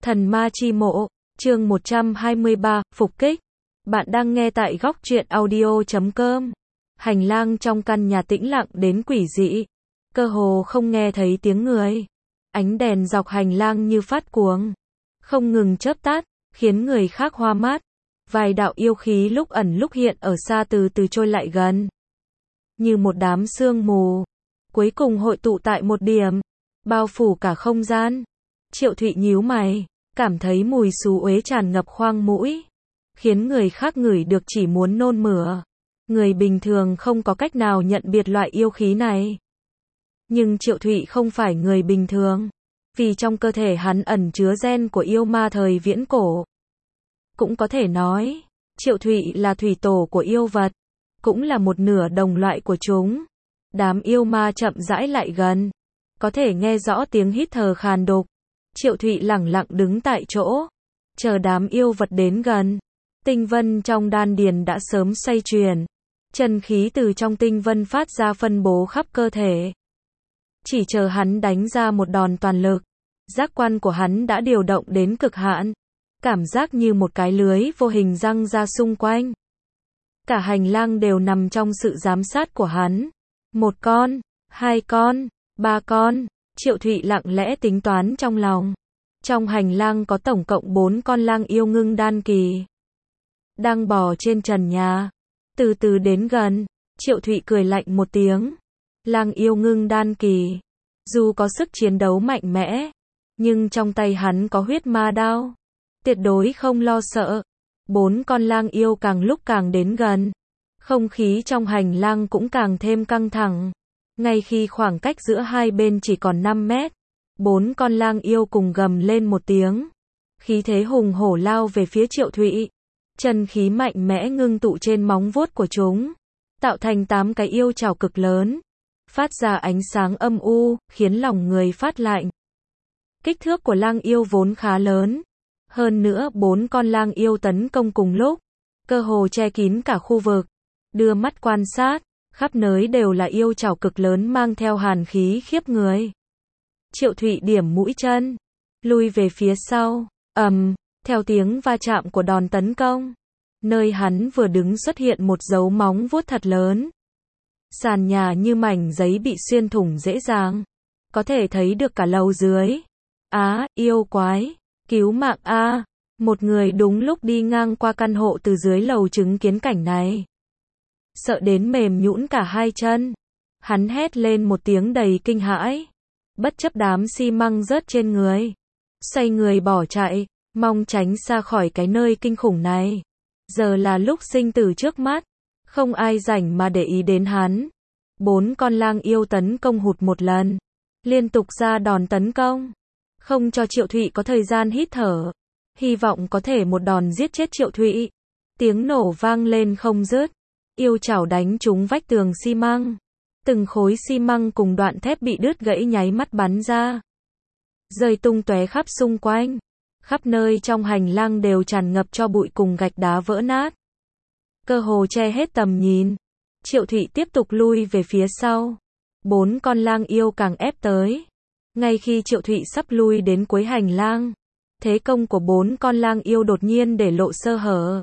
Thần ma chi mộ, chương 123, phục kích. Bạn đang nghe tại góc truyện audio.com. Hành lang trong căn nhà tĩnh lặng đến quỷ dị, cơ hồ không nghe thấy tiếng người. Ánh đèn dọc hành lang như phát cuồng, không ngừng chớp tắt, khiến người khác hoa mắt. Vài đạo yêu khí lúc ẩn lúc hiện ở xa từ từ trôi lại gần, như một đám sương mù, cuối cùng hội tụ tại một điểm, bao phủ cả không gian. Triệu Thụy nhíu mày, cảm thấy mùi xú uế tràn ngập khoang mũi, khiến người khác ngửi được chỉ muốn nôn mửa. Người bình thường không có cách nào nhận biệt loại yêu khí này. Nhưng Triệu Thụy không phải người bình thường, vì trong cơ thể hắn ẩn chứa gen của yêu ma thời viễn cổ. Cũng có thể nói, Triệu Thụy là thủy tổ của yêu vật, cũng là một nửa đồng loại của chúng. Đám yêu ma chậm rãi lại gần, có thể nghe rõ tiếng hít thở khàn đục. Triệu Thụy lẳng lặng đứng tại chỗ, chờ đám yêu vật đến gần. Tinh vân trong đan điền đã sớm xoay chuyển, chân khí từ trong tinh vân phát ra phân bố khắp cơ thể. Chỉ chờ hắn đánh ra một đòn toàn lực, giác quan của hắn đã điều động đến cực hạn, cảm giác như một cái lưới vô hình giăng ra xung quanh. Cả hành lang đều nằm trong sự giám sát của hắn. 1 con, 2 con, 3 con. Triệu Thụy lặng lẽ tính toán trong lòng. Trong hành lang có tổng cộng 4 con lang yêu ngưng đan kỳ, đang bò trên trần nhà, từ từ đến gần. Triệu Thụy cười lạnh một tiếng. Lang yêu ngưng đan kỳ, dù có sức chiến đấu mạnh mẽ, nhưng trong tay hắn có huyết ma đao, tuyệt đối không lo sợ. 4 con lang yêu càng lúc càng đến gần, không khí trong hành lang cũng càng thêm căng thẳng. Ngay khi khoảng cách giữa hai bên chỉ còn 5 mét, 4 con lang yêu cùng gầm lên một tiếng, khí thế hùng hổ lao về phía Triệu Thụy. Chân khí mạnh mẽ ngưng tụ trên móng vuốt của chúng, tạo thành 8 cái yêu chảo cực lớn, phát ra ánh sáng âm u, khiến lòng người phát lạnh. Kích thước của lang yêu vốn khá lớn, hơn nữa 4 con lang yêu tấn công cùng lúc, cơ hồ che kín cả khu vực. Đưa mắt quan sát, khắp nơi đều là yêu chảo cực lớn mang theo hàn khí khiếp người. Triệu Thụy điểm mũi chân, lui về phía sau, theo tiếng va chạm của đòn tấn công, nơi hắn vừa đứng xuất hiện một dấu móng vuốt thật lớn. Sàn nhà như mảnh giấy bị xuyên thủng dễ dàng, có thể thấy được cả lầu dưới. Á, yêu quái, cứu mạng a! Một người đúng lúc đi ngang qua căn hộ từ dưới lầu chứng kiến cảnh này, sợ đến mềm nhũn cả hai chân. Hắn hét lên một tiếng đầy kinh hãi, bất chấp đám xi măng rớt trên người, xoay người bỏ chạy, mong tránh xa khỏi cái nơi kinh khủng này. Giờ là lúc sinh tử trước mắt, không ai rảnh mà để ý đến hắn. 4 con lang yêu tấn công hụt một lần, liên tục ra đòn tấn công, không cho Triệu Thụy có thời gian hít thở, hy vọng có thể một đòn giết chết Triệu Thụy. Tiếng nổ vang lên không dứt, yêu chảo đánh trúng vách tường xi măng, từng khối xi măng cùng đoạn thép bị đứt gãy nháy mắt bắn ra, rơi tung tóe khắp xung quanh. Khắp nơi trong hành lang đều tràn ngập tro bụi cùng gạch đá vỡ nát, cơ hồ che hết tầm nhìn. Triệu Thụy tiếp tục lui về phía sau, 4 con lang yêu càng ép tới. Ngay khi Triệu Thụy sắp lui đến cuối hành lang, thế công của 4 con lang yêu đột nhiên để lộ sơ hở.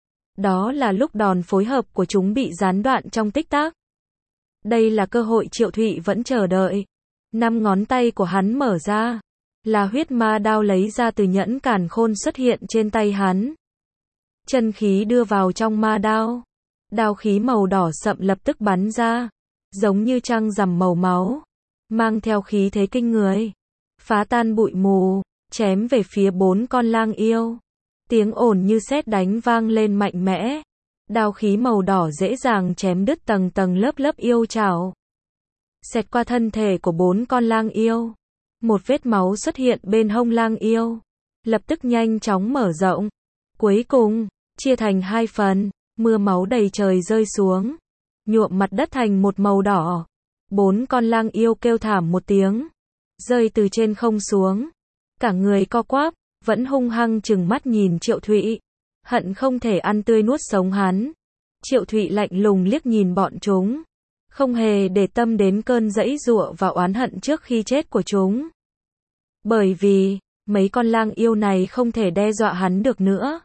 Đó là lúc đòn phối hợp của chúng bị gián đoạn trong tích tắc. Đây là cơ hội Triệu Thụy vẫn chờ đợi. 5 ngón tay của hắn mở ra, là huyết ma đao lấy ra từ nhẫn càn khôn xuất hiện trên tay hắn. Chân khí đưa vào trong ma đao, đao khí màu đỏ sậm lập tức bắn ra, giống như trăng rằm màu máu, mang theo khí thế kinh người, phá tan bụi mù, chém về phía 4 con lang yêu. Tiếng ồn như sét đánh vang lên mạnh mẽ, đao khí màu đỏ dễ dàng chém đứt tầng tầng lớp lớp yêu chảo, xẹt qua thân thể của 4 con lang yêu. Một vết máu xuất hiện bên hông lang yêu, lập tức nhanh chóng mở rộng, cuối cùng chia thành 2 phần. Mưa máu đầy trời rơi xuống, nhuộm mặt đất thành một màu đỏ. 4 con lang yêu kêu thảm một tiếng, rơi từ trên không xuống, cả người co quắp, vẫn hung hăng trừng mắt nhìn Triệu Thụy, hận không thể ăn tươi nuốt sống hắn. Triệu Thụy lạnh lùng liếc nhìn bọn chúng, không hề để tâm đến cơn giãy giụa và oán hận trước khi chết của chúng. Bởi vì, Mấy con lang yêu này không thể đe dọa hắn được nữa.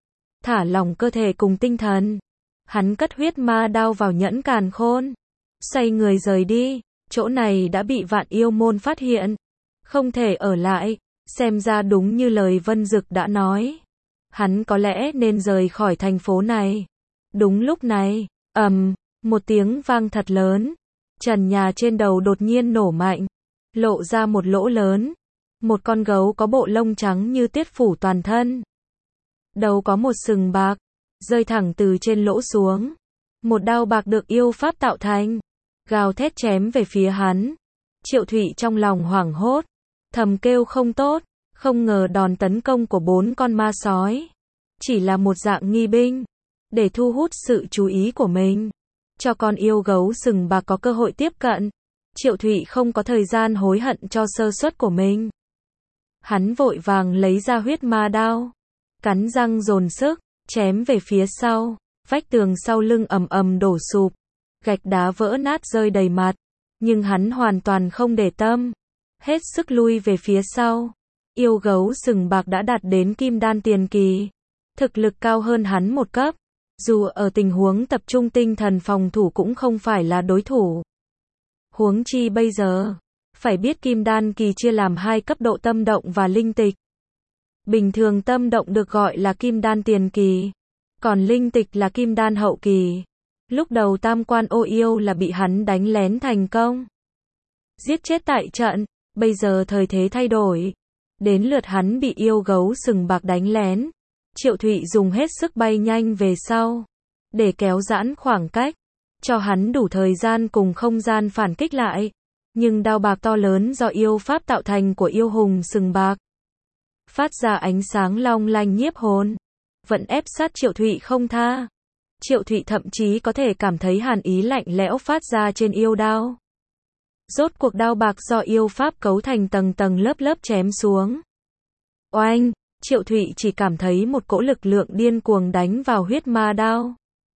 Thả lỏng cơ thể cùng tinh thần. Hắn cất huyết ma đao vào nhẫn càn khôn. Xoay người rời đi. Chỗ này đã bị Vạn Yêu Môn phát hiện. Không thể ở lại. Xem ra đúng như lời Vân Dực đã nói. Hắn có lẽ nên rời khỏi thành phố này. Đúng lúc này, một tiếng vang thật lớn. Trần nhà trên đầu đột nhiên nổ mạnh. Lộ ra một lỗ lớn. Một con gấu có bộ lông trắng như tuyết phủ toàn thân. Đầu có một sừng bạc. Rơi thẳng từ trên lỗ xuống. Một đao bạc được yêu pháp tạo thành. Gào thét chém về phía hắn. Triệu Thụy trong lòng hoảng hốt. Thầm kêu không tốt. Không ngờ đòn tấn công của 4 con ma sói. Chỉ là một dạng nghi binh. Để thu hút sự chú ý của mình. Cho con yêu gấu sừng bạc có cơ hội tiếp cận. Triệu Thụy không có thời gian hối hận cho sơ suất của mình. Hắn vội vàng lấy ra huyết ma đao. Cắn răng dồn sức. Chém về phía sau. Vách tường sau lưng ầm ầm đổ sụp. Gạch đá vỡ nát rơi đầy mặt. Nhưng hắn hoàn toàn không để tâm. Hết sức lui về phía sau. Yêu gấu sừng bạc đã đạt đến kim đan tiền kỳ. Thực lực cao hơn hắn một cấp. Dù ở tình huống tập trung tinh thần phòng thủ cũng không phải là đối thủ. Huống chi bây giờ. Phải biết kim đan kỳ chia làm 2 cấp độ tâm động và linh tịch. Bình thường tâm động được gọi là kim đan tiền kỳ. Còn linh tịch là kim đan hậu kỳ. Lúc đầu tam quan ô yêu là bị hắn đánh lén thành công. Giết chết tại trận. Bây giờ thời thế thay đổi. Đến lượt hắn bị yêu gấu sừng bạc đánh lén. Triệu Thụy dùng hết sức bay nhanh về sau. Để kéo giãn khoảng cách. Cho hắn đủ thời gian cùng không gian phản kích lại. Nhưng đao bạc to lớn do yêu pháp tạo thành của yêu hùng sừng bạc. Phát ra ánh sáng long lanh nhiếp hồn. Vẫn ép sát Triệu Thụy không tha. Triệu Thụy thậm chí có thể cảm thấy hàn ý lạnh lẽo phát ra trên yêu đao. Rốt cuộc đao bạc do yêu pháp cấu thành tầng tầng lớp lớp chém xuống. Oanh, Triệu Thụy chỉ cảm thấy một cỗ lực lượng điên cuồng đánh vào huyết ma đao.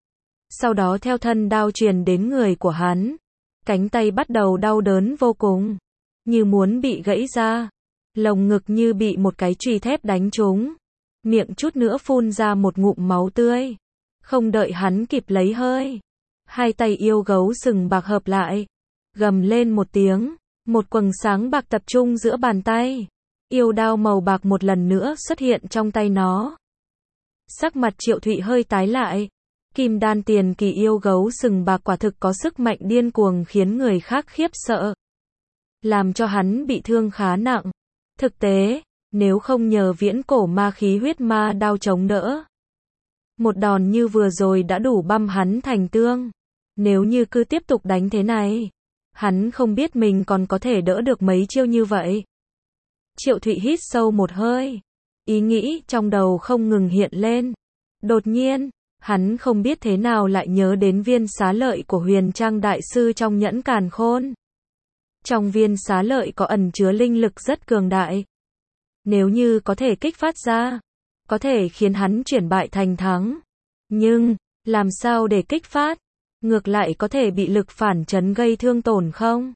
Sau đó theo thân đao truyền đến người của hắn. Cánh tay bắt đầu đau đớn vô cùng. Như muốn bị gãy ra. Lồng ngực như bị một cái chùy thép đánh trúng. Miệng chút nữa phun ra một ngụm máu tươi. Không đợi hắn kịp lấy hơi. 2 tay yêu gấu sừng bạc hợp lại. Gầm lên một tiếng. Một quầng sáng bạc tập trung giữa bàn tay. Yêu đao màu bạc một lần nữa xuất hiện trong tay nó. Sắc mặt Triệu Thụy hơi tái lại. Kim đan tiền kỳ yêu gấu sừng bạc quả thực có sức mạnh điên cuồng khiến người khác khiếp sợ. Làm cho hắn bị thương khá nặng. Thực tế, nếu không nhờ viễn cổ ma khí huyết ma đao chống đỡ. Một đòn như vừa rồi đã đủ băm hắn thành tương. Nếu như cứ tiếp tục đánh thế này. Hắn không biết mình còn có thể đỡ được mấy chiêu như vậy. Triệu Thụy hít sâu một hơi. Ý nghĩ trong đầu không ngừng hiện lên. Đột nhiên, hắn không biết thế nào lại nhớ đến viên xá lợi của Huyền Trang Đại Sư trong nhẫn càn khôn. Trong viên xá lợi có ẩn chứa linh lực rất cường đại. Nếu như có thể kích phát ra, có thể khiến hắn chuyển bại thành thắng. Nhưng, làm sao để kích phát? Ngược lại có thể bị lực phản chấn gây thương tổn không?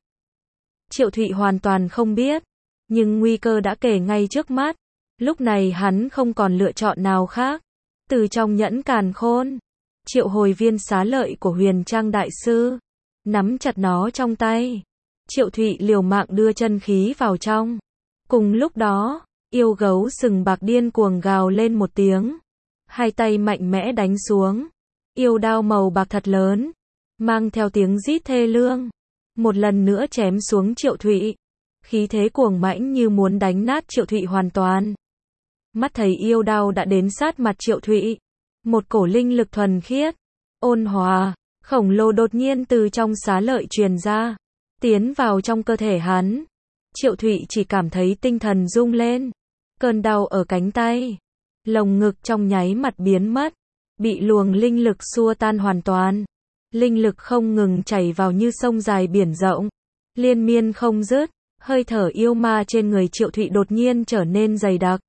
Triệu Thụy hoàn toàn không biết. Nhưng nguy cơ đã kề ngay trước mắt. Lúc này hắn không còn lựa chọn nào khác. Từ trong nhẫn càn khôn, triệu hồi viên xá lợi của Huyền Trang Đại Sư. Nắm chặt nó trong tay. Triệu Thụy liều mạng đưa chân khí vào trong. Cùng lúc đó, yêu gấu sừng bạc điên cuồng gào lên một tiếng. 2 tay mạnh mẽ đánh xuống. Yêu đao màu bạc thật lớn. Mang theo tiếng rít thê lương. Một lần nữa chém xuống Triệu Thụy. Khí thế cuồng mãnh như muốn đánh nát Triệu Thụy hoàn toàn. Mắt thấy yêu đao đã đến sát mặt Triệu Thụy. Một cổ linh lực thuần khiết, ôn hòa, khổng lồ đột nhiên từ trong xá lợi truyền ra. Tiến vào trong cơ thể hắn. Triệu Thụy chỉ cảm thấy tinh thần rung lên. Cơn đau ở cánh tay. Lồng ngực trong nháy mặt biến mất. Bị luồng linh lực xua tan hoàn toàn. Linh lực không ngừng chảy vào như sông dài biển rộng. Liên miên không dứt. Hơi thở yêu ma trên người Triệu Thụy đột nhiên trở nên dày đặc.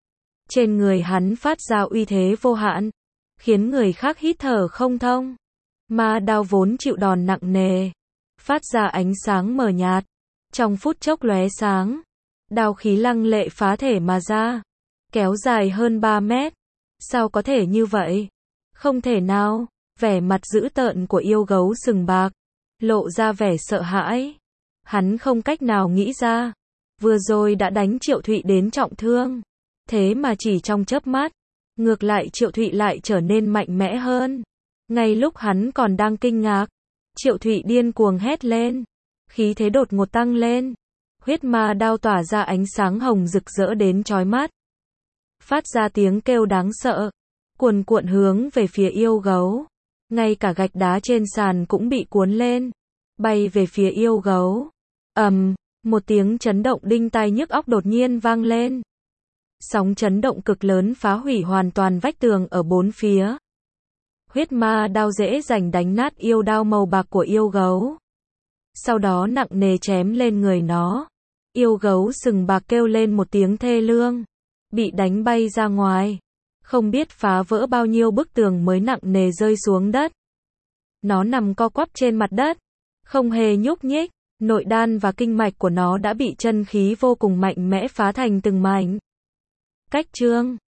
Trên người hắn phát ra uy thế vô hạn. Khiến người khác hít thở không thông. Ma đao vốn chịu đòn nặng nề. Phát ra ánh sáng mờ nhạt. Trong phút chốc lóe sáng. Đao khí lăng lệ phá thể mà ra, kéo dài hơn 3 mét. Sao có thể như vậy? Không thể nào. Vẻ mặt dữ tợn của yêu gấu sừng bạc lộ ra vẻ sợ hãi. Hắn không cách nào nghĩ ra, vừa rồi đã đánh Triệu Thụy đến trọng thương, thế mà chỉ trong chớp mắt, ngược lại Triệu Thụy lại trở nên mạnh mẽ hơn. Ngay lúc hắn còn đang kinh ngạc, Triệu Thụy điên cuồng hét lên, khí thế đột ngột tăng lên. Huyết ma đao tỏa ra ánh sáng hồng rực rỡ đến chói mắt, phát ra tiếng kêu đáng sợ, cuồn cuộn hướng về phía yêu gấu. Ngay cả gạch đá trên sàn cũng bị cuốn lên, bay về phía yêu gấu. Một tiếng chấn động đinh tai nhức óc đột nhiên vang lên. Sóng chấn động cực lớn phá hủy hoàn toàn vách tường ở bốn phía. Huyết ma đao dễ dàng đánh nát yêu đao màu bạc của yêu gấu, sau đó nặng nề chém lên người nó. Yêu gấu sừng bạc kêu lên một tiếng thê lương, bị đánh bay ra ngoài, không biết phá vỡ bao nhiêu bức tường mới nặng nề rơi xuống đất. Nó nằm co quắp trên mặt đất, không hề nhúc nhích. Nội đan và kinh mạch của nó đã bị chân khí vô cùng mạnh mẽ phá thành từng mảnh. Cách chương